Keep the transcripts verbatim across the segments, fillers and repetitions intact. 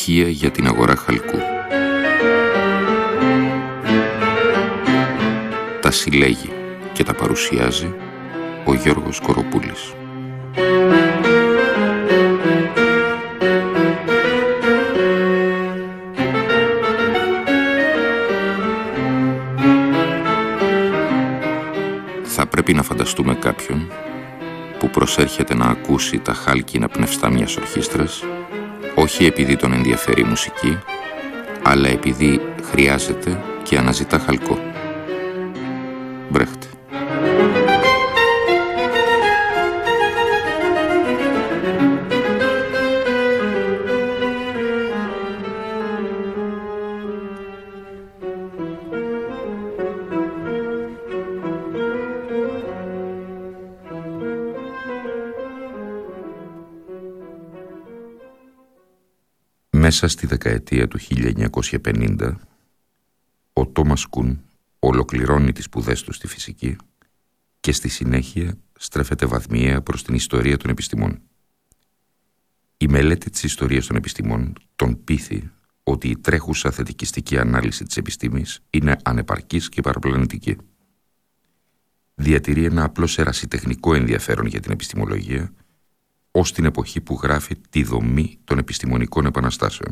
στοιχεία για την αγορά χαλκού. Τα συλλέγει και τα παρουσιάζει ο Γιώργος Κοροπούλης. Θα πρέπει να φανταστούμε κάποιον που προσέρχεται να ακούσει τα χάλκινα πνευστά μιας ορχήστρας, όχι επειδή τον ενδιαφέρει η μουσική, αλλά επειδή χρειάζεται και αναζητά χαλκό. Μπρέχτε. Μέσα στη δεκαετία του χίλια εννιακόσια πενήντα, ο Τόμας Κουν ολοκληρώνει τις σπουδές του στη φυσική και στη συνέχεια στρέφεται βαθμιαία προς την ιστορία των επιστημών. Η μελέτη της ιστορίας των επιστημών τον πείθει ότι η τρέχουσα θετικιστική ανάλυση της επιστήμης είναι ανεπαρκής και παραπλανητική. Διατηρεί ένα απλώς ερασιτεχνικό ενδιαφέρον για την επιστημολογία, ως την εποχή που γράφει τη δομή των επιστημονικών επαναστάσεων.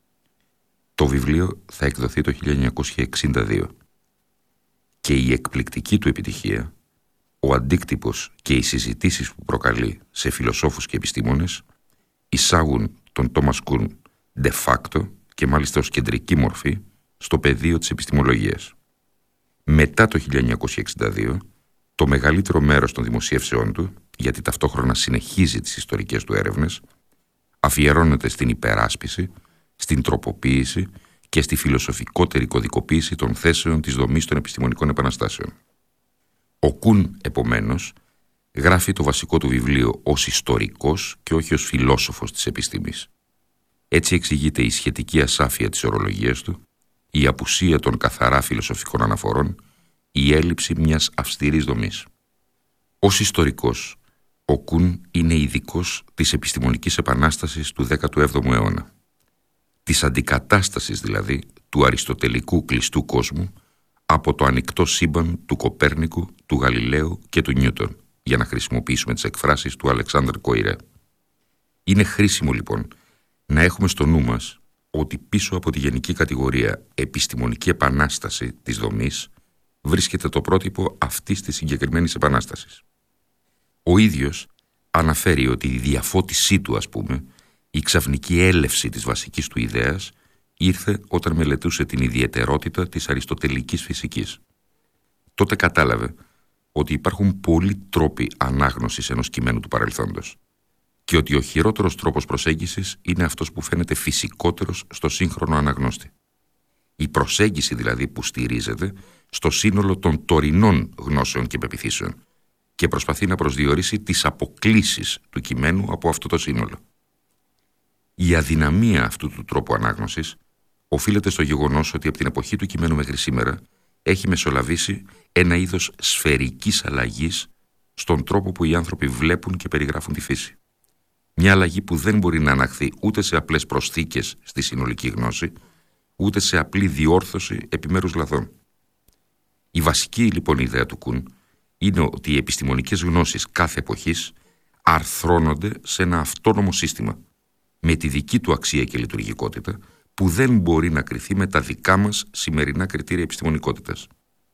Το βιβλίο θα εκδοθεί το χίλια εννιακόσια εξήντα δύο και η εκπληκτική του επιτυχία, ο αντίκτυπος και οι συζητήσεις που προκαλεί σε φιλοσόφους και επιστήμονες εισάγουν τον Τόμας Κουν de facto και μάλιστα ως κεντρική μορφή στο πεδίο της επιστημολογίας. Μετά το χίλια εννιακόσια εξήντα δύο, το μεγαλύτερο μέρος των δημοσίευσεών του, γιατί ταυτόχρονα συνεχίζει τις ιστορικές του έρευνες, αφιερώνεται στην υπεράσπιση, στην τροποποίηση και στη φιλοσοφικότερη κωδικοποίηση των θέσεων της δομής των επιστημονικών επαναστάσεων. Ο Κουν, επομένως, γράφει το βασικό του βιβλίο ως ιστορικός και όχι ως φιλόσοφος της επιστήμης. Έτσι εξηγείται η σχετική ασάφεια της ορολογίας του, η απουσία των καθαρά φιλοσοφικών αναφορών, η έλλειψη μιας αυστηρής δομής. Ως ιστορικός, ο Κουν είναι ειδικός της επιστημονικής επανάστασης του δέκατου έβδομου αιώνα. Της αντικατάστασης δηλαδή του αριστοτελικού κλειστού κόσμου από το ανοιχτό σύμπαν του Κοπέρνικου, του Γαλιλαίου και του Νιούτον, για να χρησιμοποιήσουμε τις εκφράσεις του Αλεξάνδρ Κοϊρέ. Είναι χρήσιμο λοιπόν να έχουμε στο νου μας ότι πίσω από τη γενική κατηγορία επιστημονική επανάσταση της δομής βρίσκεται το πρότυπο αυτής της συγκεκριμένης επανάστασης. Ο ίδιος αναφέρει ότι η διαφώτισή του, ας πούμε, η ξαφνική έλευση της βασικής του ιδέας ήρθε όταν μελετούσε την ιδιαιτερότητα της αριστοτελικής φυσικής. Τότε κατάλαβε ότι υπάρχουν πολλοί τρόποι ανάγνωσης ενός κειμένου του παρελθόντος και ότι ο χειρότερος τρόπος προσέγγισης είναι αυτός που φαίνεται φυσικότερος στο σύγχρονο αναγνώστη. Η προσέγγιση δηλαδή που στηρίζεται στο σύνολο των τωρινών γνώσεων και πεποιθήσεων και προσπαθεί να προσδιορίσει τις αποκλίσεις του κειμένου από αυτό το σύνολο. Η αδυναμία αυτού του τρόπου ανάγνωσης οφείλεται στο γεγονός ότι από την εποχή του κειμένου μέχρι σήμερα έχει μεσολαβήσει ένα είδος σφαιρικής αλλαγής στον τρόπο που οι άνθρωποι βλέπουν και περιγράφουν τη φύση. Μια αλλαγή που δεν μπορεί να αναχθεί ούτε σε απλές προσθήκες στη συνολική γνώση, ούτε σε απλή διόρθωση επιμέρους λαθών. Η βασική λοιπόν ιδέα του Κουν είναι ότι οι επιστημονικές γνώσεις κάθε εποχής αρθρώνονται σε ένα αυτόνομο σύστημα, με τη δική του αξία και λειτουργικότητα, που δεν μπορεί να κριθεί με τα δικά μας σημερινά κριτήρια επιστημονικότητας.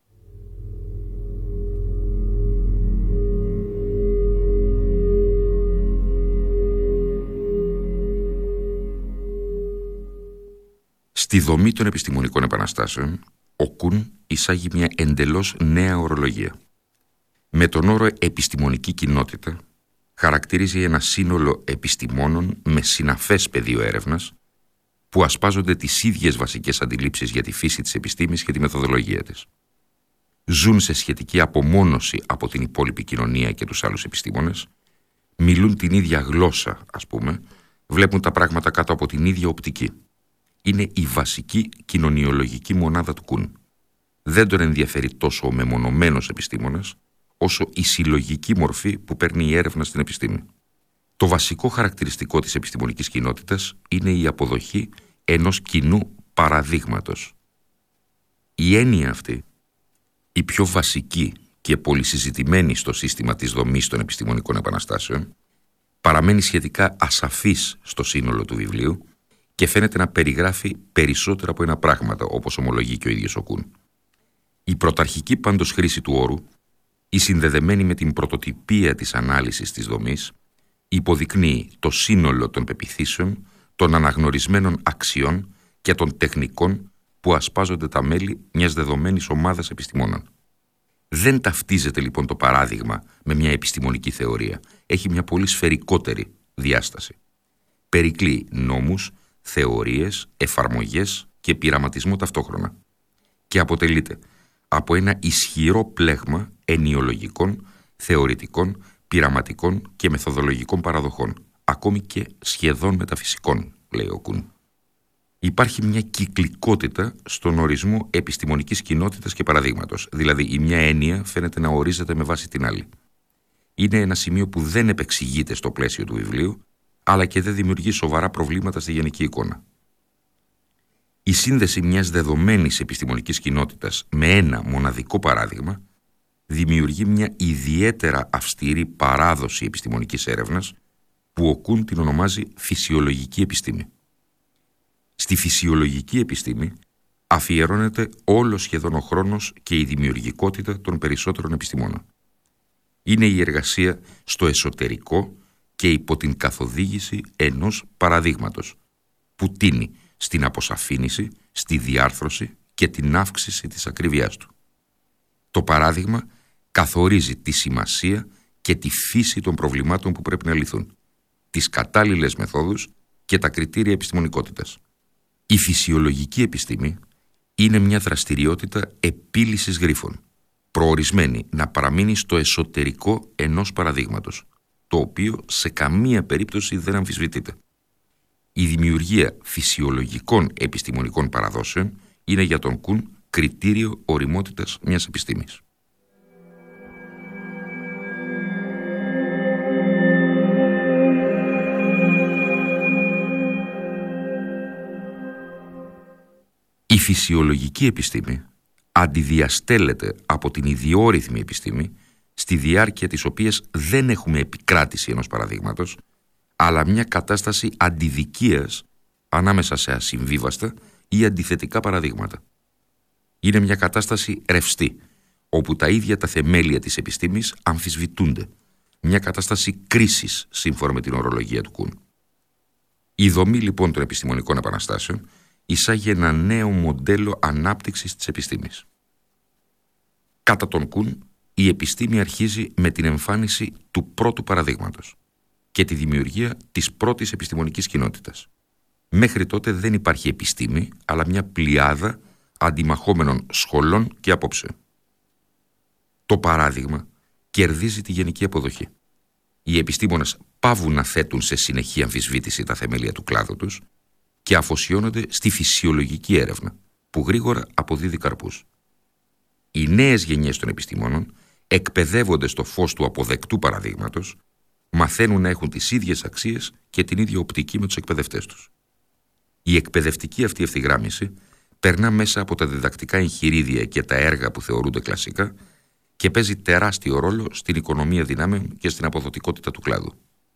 Στη δομή των επιστημονικών επαναστάσεων, ο Κουν εισάγει μια εντελώς νέα ορολογία. Με τον όρο επιστημονική κοινότητα χαρακτηρίζει ένα σύνολο επιστημόνων με συναφές πεδίο έρευνας που ασπάζονται τις ίδιες βασικές αντιλήψεις για τη φύση της επιστήμης και τη μεθοδολογία της. Ζουν σε σχετική απομόνωση από την υπόλοιπη κοινωνία και τους άλλους επιστήμονες, μιλούν την ίδια γλώσσα, ας πούμε, βλέπουν τα πράγματα κάτω από την ίδια οπτική. Είναι η βασική κοινωνιολογική μονάδα του Κουν. Δεν τον ενδιαφέρει τόσο ο μεμονωμένος επιστήμονας, όσο η συλλογική μορφή που παίρνει η έρευνα στην επιστήμη. Το βασικό χαρακτηριστικό της επιστημονικής κοινότητας είναι η αποδοχή ενός κοινού παραδείγματος. Η έννοια αυτή, η πιο βασική και πολυσυζητημένη στο σύστημα της δομής των επιστημονικών επαναστάσεων, παραμένει σχετικά ασαφής στο σύνολο του βιβλίου και φαίνεται να περιγράφει περισσότερα από ένα πράγματα, όπως ομολογεί και ο ίδιος ο Κουν. Η πρωταρχική πάντως χρήση του όρου, η συνδεδεμένη με την πρωτοτυπία της ανάλυσης της δομής, υποδεικνύει το σύνολο των πεποιθήσεων, των αναγνωρισμένων αξιών και των τεχνικών που ασπάζονται τα μέλη μιας δεδομένης ομάδας επιστημόνων. Δεν ταυτίζεται λοιπόν το παράδειγμα με μια επιστημονική θεωρία. Έχει μια πολύ σφαιρικότερη διάσταση. Περικλεί νόμους, θεωρίες, εφαρμογές και πειραματισμό ταυτόχρονα. Και αποτελείται από ένα ισχυρό πλέγμα ενιολογικών, θεωρητικών, πειραματικών και μεθοδολογικών παραδοχών, ακόμη και σχεδόν μεταφυσικών, λέει ο Κουν. Υπάρχει μια κυκλικότητα στον ορισμό επιστημονικής κοινότητας και παραδείγματος, δηλαδή η μια έννοια φαίνεται να ορίζεται με βάση την άλλη. Είναι ένα σημείο που δεν επεξηγείται στο πλαίσιο του βιβλίου, αλλά και δεν δημιουργεί σοβαρά προβλήματα στη γενική εικόνα. Η σύνδεση μιας δεδομένης επιστημονικής κοινότητας με ένα μοναδικό παράδειγμα δημιουργεί μια ιδιαίτερα αυστηρή παράδοση επιστημονικής έρευνας που ο Κουν την ονομάζει φυσιολογική επιστήμη. Στη φυσιολογική επιστήμη αφιερώνεται όλο σχεδόν ο χρόνος και η δημιουργικότητα των περισσότερων επιστημόνων. Είναι η εργασία στο εσωτερικό και υπό την καθοδήγηση ενός παραδείγματος που τίνει στην αποσαφήνιση, στη διάρθρωση και την αύξηση της ακρίβειάς του. Το παράδειγμα καθορίζει τη σημασία και τη φύση των προβλημάτων που πρέπει να λυθούν, τις κατάλληλες μεθόδους και τα κριτήρια επιστημονικότητας. Η φυσιολογική επιστήμη είναι μια δραστηριότητα επίλυσης γρίφων, προορισμένη να παραμείνει στο εσωτερικό ενός παραδείγματος, το οποίο σε καμία περίπτωση δεν αμφισβητείται. Η δημιουργία φυσιολογικών επιστημονικών παραδόσεων είναι για τον Κουν κριτήριο ωριμότητας μιας επιστήμης. Η φυσιολογική επιστήμη αντιδιαστέλλεται από την ιδιόρυθμη επιστήμη, στη διάρκεια της οποίας δεν έχουμε επικράτηση ενός παραδείγματος, αλλά μια κατάσταση αντιδικίας ανάμεσα σε ασυμβίβαστα ή αντιθετικά παραδείγματα. Είναι μια κατάσταση ρευστή, όπου τα ίδια τα θεμέλια της επιστήμης αμφισβητούνται. Μια κατάσταση κρίσης, σύμφωνα με την ορολογία του Κουν. Η δομή λοιπόν των επιστημονικών επαναστάσεων εισάγει ένα νέο μοντέλο ανάπτυξης της επιστήμης. Κατά τον Κουν, η επιστήμη αρχίζει με την εμφάνιση του πρώτου παραδείγματος και τη δημιουργία της πρώτης επιστημονικής κοινότητας. Μέχρι τότε δεν υπάρχει επιστήμη, αλλά μια πλειάδα αντιμαχόμενων σχολών και απόψεων. Το παράδειγμα κερδίζει τη γενική αποδοχή. Οι επιστήμονες παύουν να θέτουν σε συνεχή αμφισβήτηση τα θεμέλια του κλάδου τους και αφοσιώνονται στη φυσιολογική έρευνα, που γρήγορα αποδίδει καρπούς. Οι νέες γενιές των επιστημόνων εκπαιδεύονται στο φως του αποδεκτού παραδείγματος, μαθαίνουν να έχουν τις ίδιες αξίες και την ίδια οπτική με τους εκπαιδευτές τους. Η εκπαιδευτική αυτή ευθυγράμμιση περνά μέσα από τα διδακτικά εγχειρίδια και τα έργα που θεωρούνται κλασικά και παίζει τεράστιο ρόλο στην οικονομία δυνάμεων και στην αποδοτικότητα του κλάδου.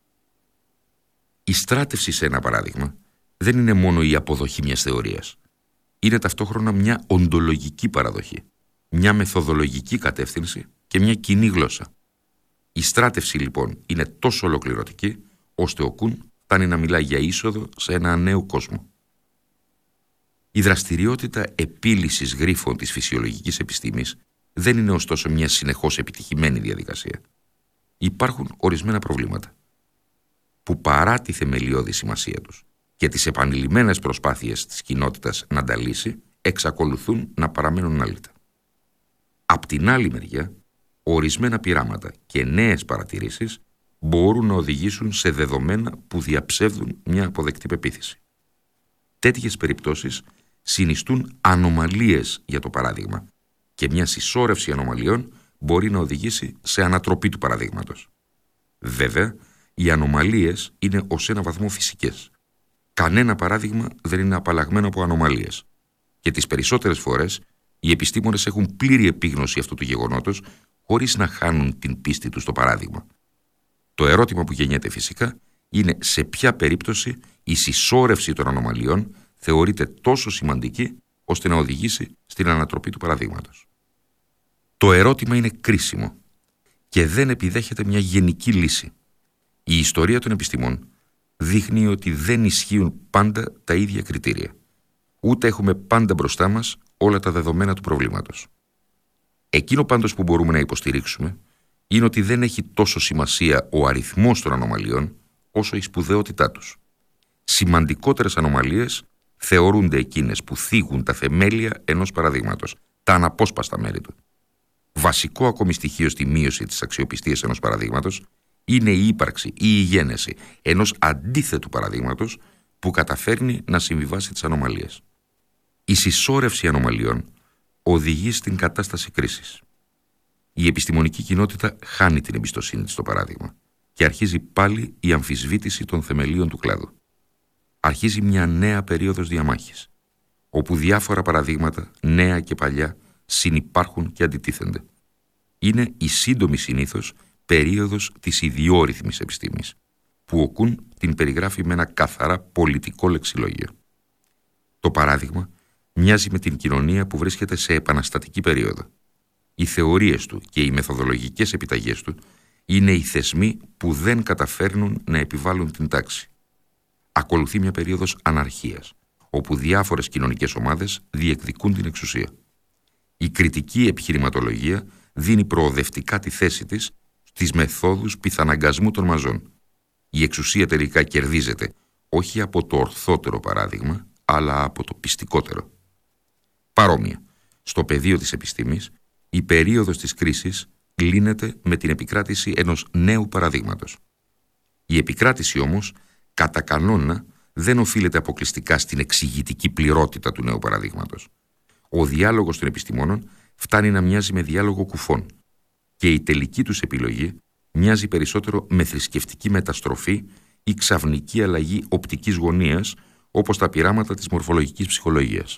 Η στράτευση σε ένα παράδειγμα δεν είναι μόνο η αποδοχή μιας θεωρίας. Είναι ταυτόχρονα μια οντολογική παραδοχή, μια μεθοδολογική κατεύθυνση και μια κοινή γλώσσα. Η στράτευση λοιπόν είναι τόσο ολοκληρωτική, ώστε ο Κουν φτάνει να μιλάει για είσοδο σε ένα νέο κόσμο. Η δραστηριότητα επίλυσης γρίφων της φυσιολογικής επιστήμης δεν είναι ωστόσο μια συνεχώς επιτυχημένη διαδικασία. Υπάρχουν ορισμένα προβλήματα, που παρά τη θεμελιώδη σημασία τους και τις επανειλημμένες προσπάθειες της κοινότητας να τα λύσει, εξακολουθούν να παραμένουν άλυτα. Απ' την άλλη μεριά, ορισμένα πειράματα και νέες παρατηρήσεις μπορούν να οδηγήσουν σε δεδομένα που διαψεύδουν μια αποδεκτή πεποίθηση. Τέτοιες περιπτώσεις συνιστούν ανομαλίες για το παράδειγμα και μια συσσόρευση ανομαλιών μπορεί να οδηγήσει σε ανατροπή του παραδείγματος. Βέβαια, οι ανομαλίες είναι ως ένα βαθμό φυσικές. Κανένα παράδειγμα δεν είναι απαλλαγμένο από ανομαλίες. Και τις περισσότερες φορές οι επιστήμονες έχουν πλήρη επίγνωση αυτού του γεγονότος, χωρίς να χάνουν την πίστη τους στο παράδειγμα. Το ερώτημα που γεννιέται φυσικά είναι σε ποια περίπτωση η συσσόρευση των ανομαλιών θεωρείται τόσο σημαντική ώστε να οδηγήσει στην ανατροπή του παραδείγματος. Το ερώτημα είναι κρίσιμο και δεν επιδέχεται μια γενική λύση. Η ιστορία των επιστημών δείχνει ότι δεν ισχύουν πάντα τα ίδια κριτήρια. Ούτε έχουμε πάντα μπροστά μας όλα τα δεδομένα του προβλήματος. Εκείνο πάντως που μπορούμε να υποστηρίξουμε είναι ότι δεν έχει τόσο σημασία ο αριθμός των ανομαλιών όσο η σπουδαιότητά τους. Σημαντικότερες ανομαλίες θεωρούνται εκείνες που θίγουν τα θεμέλια ενός παραδείγματος, τα αναπόσπαστα μέρη του. Βασικό ακόμη στοιχείο στη μείωση της αξιοπιστίας ενός παραδείγματος είναι η ύπαρξη ή η γένεση ενός αντίθετου παραδείγματος που καταφέρνει να συμβιβάσει τις ανομαλίες. Η συσσόρευση ανομαλιών οδηγεί στην κατάσταση κρίσης. Η επιστημονική κοινότητα χάνει την εμπιστοσύνη της στο παράδειγμα και αρχίζει πάλι η αμφισβήτηση των θεμελίων του κλάδου. Αρχίζει μια νέα περίοδος διαμάχης, όπου διάφορα παραδείγματα, νέα και παλιά, συνυπάρχουν και αντιτίθενται. Είναι η σύντομη συνήθως περίοδος της ιδιόρυθμης επιστήμης, που ο Κουν την περιγράφει με ένα καθαρά πολιτικό λεξιλόγιο. Το παράδειγμα μοιάζει με την κοινωνία που βρίσκεται σε επαναστατική περίοδο. Οι θεωρίες του και οι μεθοδολογικές επιταγές του είναι οι θεσμοί που δεν καταφέρνουν να επιβάλλουν την τάξη. Ακολουθεί μια περίοδος αναρχίας, όπου διάφορες κοινωνικές ομάδες διεκδικούν την εξουσία. Η κριτική επιχειρηματολογία δίνει προοδευτικά τη θέση της στις μεθόδους πιθαναγκασμού των μαζών. Η εξουσία τελικά κερδίζεται όχι από το ορθότερο παράδειγμα, αλλά από το πιστικότερο. Παρόμοια, στο πεδίο της επιστήμης, η περίοδος της κρίσης λύνεται με την επικράτηση ενός νέου παραδείγματος. Η επικράτηση όμως, κατά κανόνα, δεν οφείλεται αποκλειστικά στην εξηγητική πληρότητα του νέου παραδείγματος. Ο διάλογος των επιστημόνων φτάνει να μοιάζει με διάλογο κουφών και η τελική τους επιλογή μοιάζει περισσότερο με θρησκευτική μεταστροφή ή ξαφνική αλλαγή οπτικής γωνίας, όπως τα πειράματα της μορφολογικής ψυχολογίας.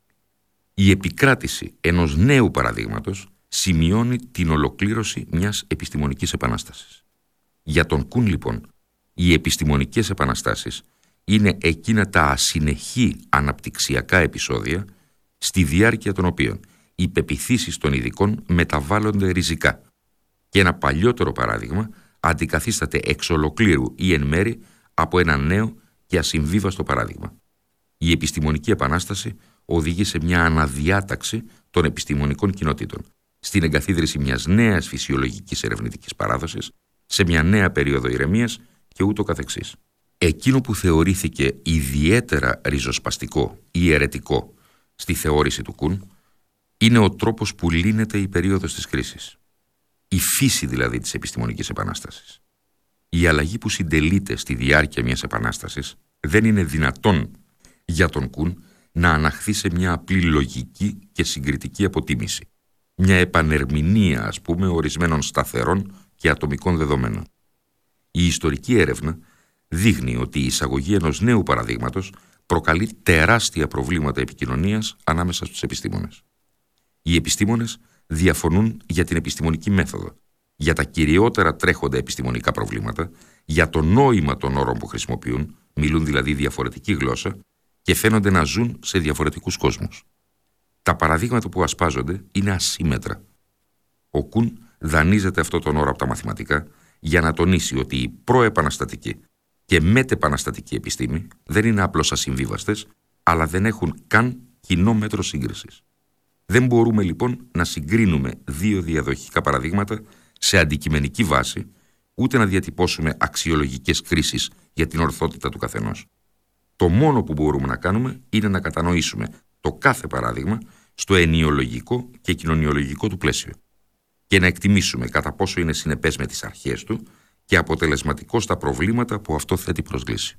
Η επικράτηση ενός νέου παραδείγματος σημειώνει την ολοκλήρωση μιας επιστημονικής επανάστασης. Για τον Κουν, λοιπόν, οι επιστημονικές επαναστάσεις είναι εκείνα τα ασυνεχή αναπτυξιακά επεισόδια στη διάρκεια των οποίων οι πεποιθήσεις των ειδικών μεταβάλλονται ριζικά και ένα παλιότερο παράδειγμα αντικαθίσταται εξ ολοκλήρου ή εν μέρη από ένα νέο και ασυμβίβαστο παράδειγμα. Η επιστημονική επανάσταση οδηγεί σε μια αναδιάταξη των επιστημονικών κοινοτήτων, στην εγκαθίδρυση μιας νέας φυσιολογικής ερευνητικής παράδοσης, σε μια νέα περίοδο ηρεμίας και ούτω καθεξής. Εκείνο που θεωρήθηκε ιδιαίτερα ριζοσπαστικό ή αιρετικό στη θεώρηση του Κουν είναι ο τρόπος που λύνεται η περίοδος της κρίσης. Η φύση δηλαδή της επιστημονικής επανάστασης. Η αλλαγή που συντελείται στη διάρκεια μιας επανάστασης δεν είναι δυνατόν για τον Κουν να αναχθεί σε μια απλή λογική και συγκριτική αποτίμηση. Μια επανερμηνεία, ας πούμε, ορισμένων σταθερών και ατομικών δεδομένων. Η ιστορική έρευνα δείχνει ότι η εισαγωγή ενός νέου παραδείγματος προκαλεί τεράστια προβλήματα επικοινωνίας ανάμεσα στους επιστήμονες. Οι επιστήμονες διαφωνούν για την επιστημονική μέθοδο, για τα κυριότερα τρέχοντα επιστημονικά προβλήματα, για το νόημα των όρων που χρησιμοποιούν, μιλούν δηλαδή διαφορετική γλώσσα και φαίνονται να ζουν σε διαφορετικούς κόσμους. Τα παραδείγματα που ασπάζονται είναι ασύμετρα. Ο Κουν δανείζεται αυτό τον όρο από τα μαθηματικά για να τονίσει ότι η προεπαναστατική και μετεπαναστατική επιστήμη δεν είναι απλώς ασυμβίβαστες, αλλά δεν έχουν καν κοινό μέτρο σύγκρισης. Δεν μπορούμε λοιπόν να συγκρίνουμε δύο διαδοχικά παραδείγματα σε αντικειμενική βάση, ούτε να διατυπώσουμε αξιολογικές κρίσεις για την ορθότητα του καθενός. Το μόνο που μπορούμε να κάνουμε είναι να κατανοήσουμε το κάθε παράδειγμα στο ενιολογικό και κοινωνιολογικό του πλαίσιο και να εκτιμήσουμε κατά πόσο είναι συνεπές με τις αρχές του και αποτελεσματικό στα προβλήματα που αυτό θέτει προς λύση.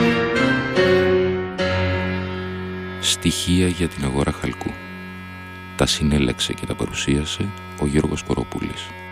Στοιχεία για την αγορά χαλκού. Τα συνέλεξε και τα παρουσίασε ο Γιώργος Κοροπούλης.